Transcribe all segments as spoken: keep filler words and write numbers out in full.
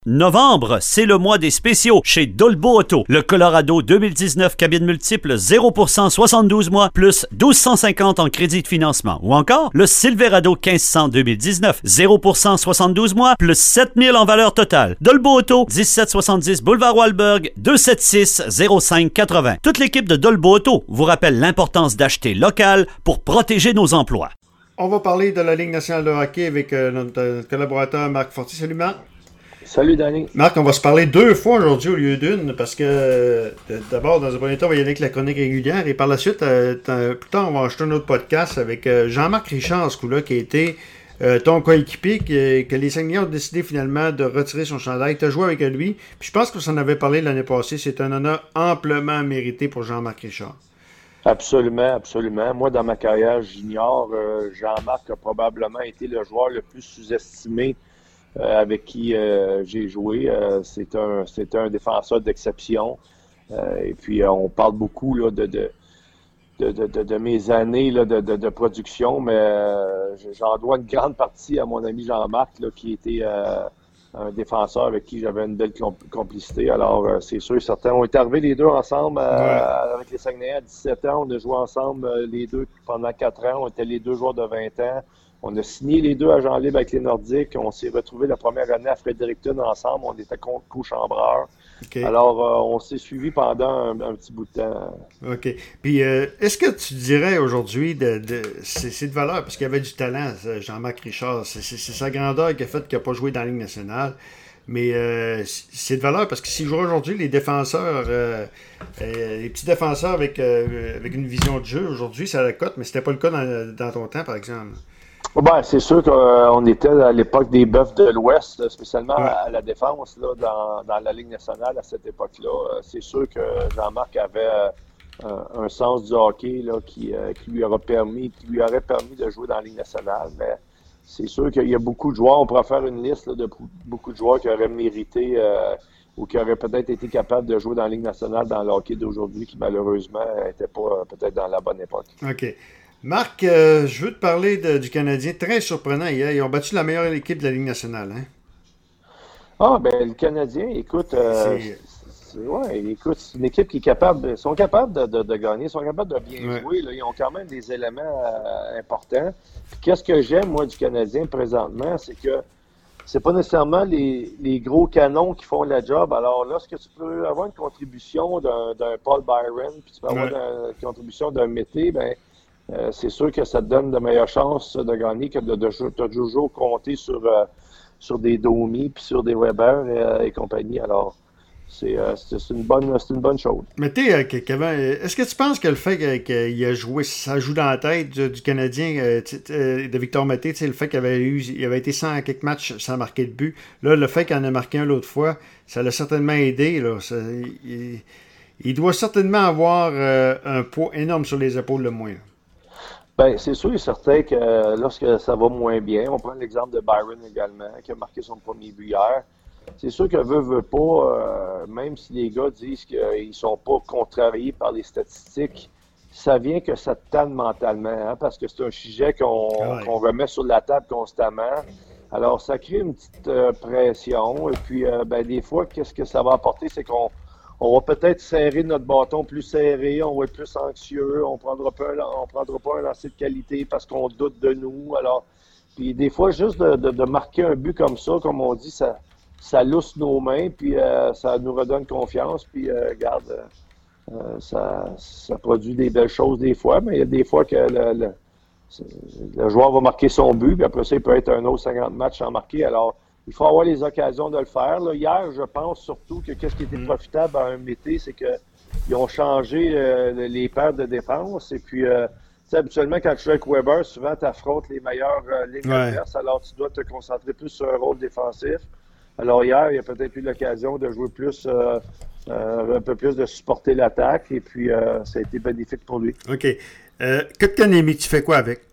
Novembre, c'est le mois des spéciaux chez Dolbo Auto. Le Colorado deux mille dix-neuf cabine multiple zéro pour cent soixante-douze mois plus douze cent cinquante en crédit de financement. Ou encore le Silverado quinze cents deux mille dix-neuf zéro pour cent soixante-douze mois plus sept mille en valeur totale. Dolbo Auto, dix-sept soixante-dix boulevard Wahlberg, deux cent soixante-six zéro cinq quatre-vingts. Toute l'équipe de Dolbo Auto vous rappelle l'importance d'acheter local pour protéger nos emplois. On va parler de la Ligue nationale de hockey avec euh, notre, notre collaborateur Marc Fortier. Salut Marc. Salut Danny. Marc, on va se parler deux fois aujourd'hui au lieu d'une parce que euh, d'abord, dans un premier temps, on va y aller avec la chronique régulière et par la suite, euh, plus tard, on va acheter un autre podcast avec euh, Jean-Marc Richard, ce coup-là, qui a été euh, ton coéquipier, qui, que les Saguenayens ont décidé finalement de retirer son chandail. Tu as joué avec lui, puis je pense que ça en avait parlé l'année passée. C'est un honneur amplement mérité pour Jean-Marc Richard. Absolument, absolument. Moi, dans ma carrière junior, euh, Jean-Marc a probablement été le joueur le plus sous-estimé Euh, avec qui euh, j'ai joué. Euh, c'est un c'est un défenseur d'exception. Euh, et puis, euh, on parle beaucoup là, de, de, de, de, de mes années là, de, de, de production, mais euh, j'en dois une grande partie à mon ami Jean-Marc, là, qui était euh, un défenseur avec qui j'avais une belle complicité. Alors, euh, c'est sûr, certains ont été arrivés les deux ensemble euh, ouais. avec les Saguenayens à dix-sept ans. On a joué ensemble euh, les deux pendant quatre ans. On était les deux joueurs de vingt ans. On a signé les deux agents libres avec les Nordiques. On s'est retrouvés la première année à Fredericton ensemble. On était co-chambreurs. Okay. Alors, euh, on s'est suivis pendant un, un petit bout de temps. OK. Puis, euh, est-ce que tu dirais aujourd'hui, de, de, c'est, c'est de valeur, parce qu'il y avait du talent, Jean-Marc Richard. C'est, c'est, c'est sa grandeur qui a fait qu'il n'a pas joué dans la Ligue nationale. Mais euh, c'est de valeur parce que s'il jouait aujourd'hui, les défenseurs, euh, euh, les petits défenseurs avec, euh, avec une vision de jeu, aujourd'hui, ça la cote, mais c'était pas le cas dans, dans ton temps, par exemple. Ben, c'est sûr qu'on était à l'époque des Bœufs de l'Ouest, spécialement ouais. à la défense là, dans, dans la Ligue nationale à cette époque-là. C'est sûr que Jean-Marc avait un, un sens du hockey là, qui, qui, lui aura permis, qui lui aurait permis de jouer dans la Ligue nationale. Mais c'est sûr qu'il y a beaucoup de joueurs, on pourrait faire une liste là, de beaucoup de joueurs qui auraient mérité euh, ou qui auraient peut-être été capables de jouer dans la Ligue nationale dans le hockey d'aujourd'hui, qui malheureusement n'étaient pas peut-être dans la bonne époque. OK. Marc, euh, je veux te parler de, du Canadien. Très surprenant hier. Ils ont battu la meilleure équipe de la Ligue nationale. Hein? Ah, ben le Canadien, écoute, euh, c'est... C'est, ouais, écoute, c'est une équipe qui est capable, ils sont capables de, de, de gagner, ils sont capables de bien ouais. jouer. Là. Ils ont quand même des éléments euh, importants. Puis, qu'est-ce que j'aime, moi, du Canadien présentement, c'est que c'est pas nécessairement les, les gros canons qui font la job. Alors, lorsque tu peux avoir une contribution d'un, d'un Paul Byron, puis tu peux avoir ouais. une contribution d'un Mété, ben Euh, c'est sûr que ça te donne de meilleures chances de gagner que de, de, de, de toujours compter sur, euh, sur des Domi puis sur des Weber et, et compagnie. Alors, c'est, euh, c'est, c'est, une bonne, c'est une bonne chose. Mais tu sais, Kevin, est-ce que tu penses que le fait qu'il a joué, ça joue dans la tête du, du Canadien, euh, de Victor Mété, le fait qu'il avait, eu, il avait été sans quelques matchs sans marquer de but, là, le fait qu'il en a marqué un l'autre fois, ça l'a certainement aidé. Là, ça, il, il doit certainement avoir euh, un poids énorme sur les épaules, le moins. Bien, c'est sûr et certain que euh, lorsque ça va moins bien, on prend l'exemple de Byron également, qui a marqué son premier but hier. C'est sûr que veut, veut pas, euh, même si les gars disent qu'ils ne sont pas contrariés par les statistiques, ça vient que ça te tanne mentalement, hein, parce que c'est un sujet qu'on, ouais. qu'on remet sur la table constamment. Alors, ça crée une petite euh, pression. Et puis, euh, ben, des fois, qu'est-ce que ça va apporter, c'est qu'on On va peut-être serrer notre bâton plus serré, on va être plus anxieux, on prendra pas un, on prendra pas un lancer de qualité parce qu'on doute de nous. Alors, puis des fois, juste de, de, de marquer un but comme ça, comme on dit, ça, ça lousse nos mains, puis euh, ça nous redonne confiance. Puis, euh, regarde, euh, ça, ça produit des belles choses des fois, mais il y a des fois que le, le, le joueur va marquer son but, puis après ça, il peut être un autre cinquante matchs sans marquer. Alors, il faut avoir les occasions de le faire. Là, hier, je pense surtout que qu'est-ce qui était profitable à un Mété, c'est qu'ils ont changé euh, les paires de défense. Et puis, euh, tu sais, habituellement, quand tu joues avec Weber, souvent, tu affrontes les meilleures euh, lignes ouais. adverses. Alors, tu dois te concentrer plus sur un rôle défensif. Alors, hier, il a peut-être eu l'occasion de jouer plus, euh, euh, un peu plus, de supporter l'attaque. Et puis, euh, ça a été bénéfique pour lui. OK. Euh, Kotkaniemi, tu fais quoi avec?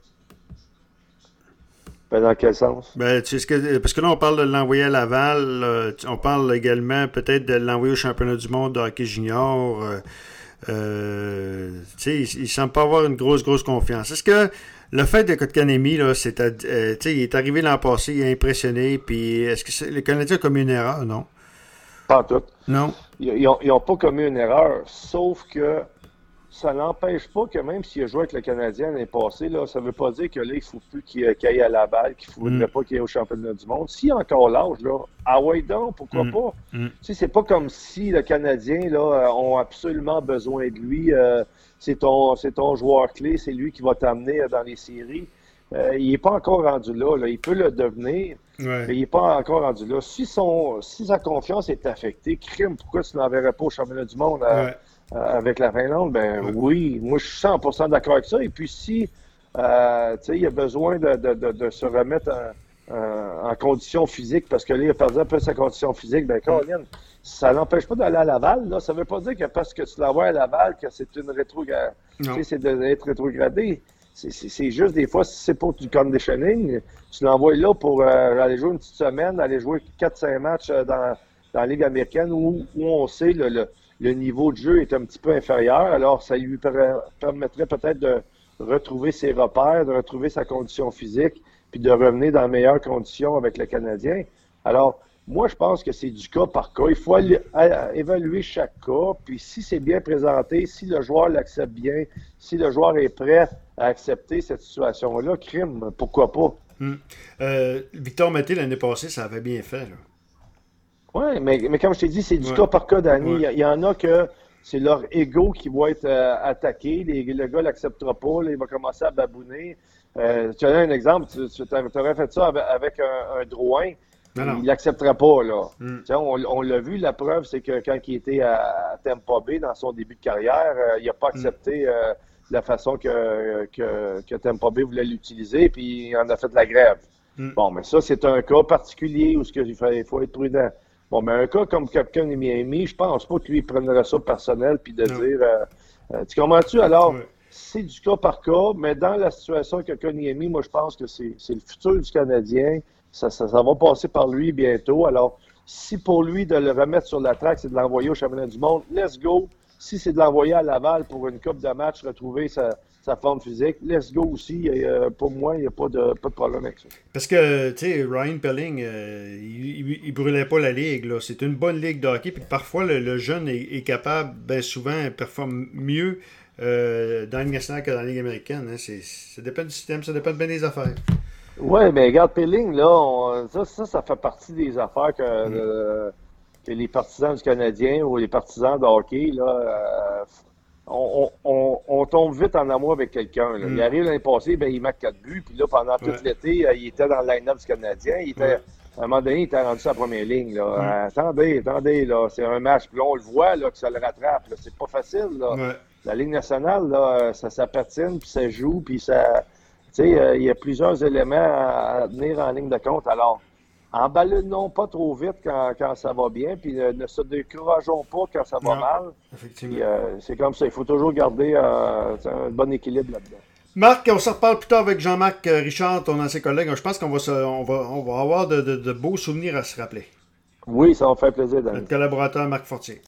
Ben, dans quel sens? Ben, tu sais, que, parce que là, on parle de l'envoyer à Laval. Euh, on parle également peut-être de l'envoyer au championnat du monde de hockey junior. Euh, euh, tu sais, il, il semble pas avoir une grosse, grosse confiance. Est-ce que Le fait de Kotkaniemi, là, c'est à, euh, il est arrivé l'an passé, il a impressionné, puis est-ce que c'est, le Canadien a commis une erreur, non? Pas en tout. Non. Ils n'ont pas commis une erreur, sauf que ça n'empêche pas que même s'il a joué avec le Canadien l'année passée, là, ça ne veut pas dire que là, il ne faut plus qu'il, qu'il aille à la balle, qu'il ne faudrait mm. pas qu'il aille au championnat du monde. S'il a encore l'âge, là, ah ouais donc, pourquoi mm. pas? Mm. Tu sais, c'est pas comme si le Canadien là, ont absolument besoin de lui. Euh, c'est, ton, c'est ton joueur clé, c'est lui qui va t'amener dans les séries. Euh, il n'est pas encore rendu là, là. Il peut le devenir, ouais. mais il n'est pas encore rendu là. Si, son, si sa confiance est affectée, crime, pourquoi tu n'enverrais pas au championnat du monde à, ouais. avec la Finlande, ben ouais. oui, moi je suis cent pour cent d'accord avec ça. Et puis si euh, il a besoin de, de, de, de se remettre en, en, en condition physique, parce que là, il a perdu un peu sa condition physique, ben Colin, ça n'empêche pas d'aller à Laval. Là. Ça ne veut pas dire que parce que tu l'envoies à Laval, que c'est une rétrogradée. C'est d'être rétrogradé. C'est, c'est, c'est juste des fois, si c'est pour du conditioning, tu l'envoies là pour euh, aller jouer une petite semaine, aller jouer quatre cinq matchs dans, dans la Ligue américaine où, où on sait le, le le niveau de jeu est un petit peu inférieur, alors ça lui permettrait peut-être de retrouver ses repères, de retrouver sa condition physique, puis de revenir dans de meilleures conditions avec le Canadien. Alors, moi, je pense que c'est du cas par cas. Il faut aller, à, évaluer chaque cas, puis si c'est bien présenté, si le joueur l'accepte bien, si le joueur est prêt à accepter cette situation-là, crime, pourquoi pas? Hum. Euh, Victor Mété, l'année passée, ça avait bien fait, là. Oui, mais, mais comme je t'ai dit, c'est du ouais. cas par cas, Danny. Ouais. Il y, y en a que c'est leur ego qui va être euh, attaqué. Les, le gars ne l'acceptera pas. Là, il va commencer à babouner. Euh, tu as un exemple. Tu, tu aurais fait ça avec, avec un, un Drouin. Non, non. Il ne l'acceptera pas. Là. Mm. On, on l'a vu. La preuve, c'est que quand il était à Tampa Bay dans son début de carrière, euh, il n'a pas accepté mm. euh, la façon que, que, que Tampa Bay voulait l'utiliser. Puis il en a fait de la grève. Mm. Bon, mais ça, c'est un cas particulier où il faut, il faut être prudent. Bon, mais un cas comme Capcom et Miami, je pense pas que lui prendrait ça personnel puis de non. dire euh, euh, tu comprends-tu? Alors, ouais. c'est du cas par cas, mais dans la situation de Capcom et Miami, moi je pense que c'est, c'est le futur du Canadien. Ça, ça, ça va passer par lui bientôt. Alors, si pour lui de le remettre sur la traque, c'est de l'envoyer au championnat du monde, let's go. Si c'est de l'envoyer à Laval pour une coupe de match, retrouver sa, sa forme physique, let's go aussi. Et, euh, pour moi, il n'y a pas de, pas de problème avec ça. Parce que, tu sais, Ryan Pelling, euh, il, il brûlait pas la ligue, là. C'est une bonne ligue de hockey. Puis parfois, le, le jeune est, est capable, bien souvent, performe mieux euh, dans la Ligue nationale que dans la Ligue américaine. Hein. C'est, ça dépend du système, ça dépend bien des affaires. Oui, mais regarde, Pelling, là, on, ça, ça, ça fait partie des affaires que... Mm. Euh, que les partisans du Canadien ou les partisans de hockey, là, euh, on, on, on tombe vite en amour avec quelqu'un. Là. Mm. Il arrive l'année passée, ben, il marque quatre buts, puis là, pendant tout ouais. l'été, euh, il était dans le line-up du Canadien. Il était, ouais. À un moment donné, il était rendu sur la première ligne. Là. Mm. Euh, attendez, attendez, là, c'est un match. Puis là, on le voit là, que ça le rattrape. Là. C'est pas facile. Là. Ouais. La Ligue nationale, là, ça, ça patine, puis ça joue, puis ça... Tu sais, euh, il y a plusieurs éléments à, à tenir en ligne de compte. Alors, emballonnons pas trop vite quand, quand ça va bien, puis ne, ne se décourageons pas quand ça va non, mal. Effectivement. Puis, euh, c'est comme ça, il faut toujours garder euh, un bon équilibre là-dedans. Marc, on se reparle plus tard avec Jean-Marc Richard, ton ancien collègue. Je pense qu'on va, se, on va, on va avoir de, de, de beaux souvenirs à se rappeler. Oui, ça va me faire plaisir, Daniel. Notre collaborateur Marc Fortier.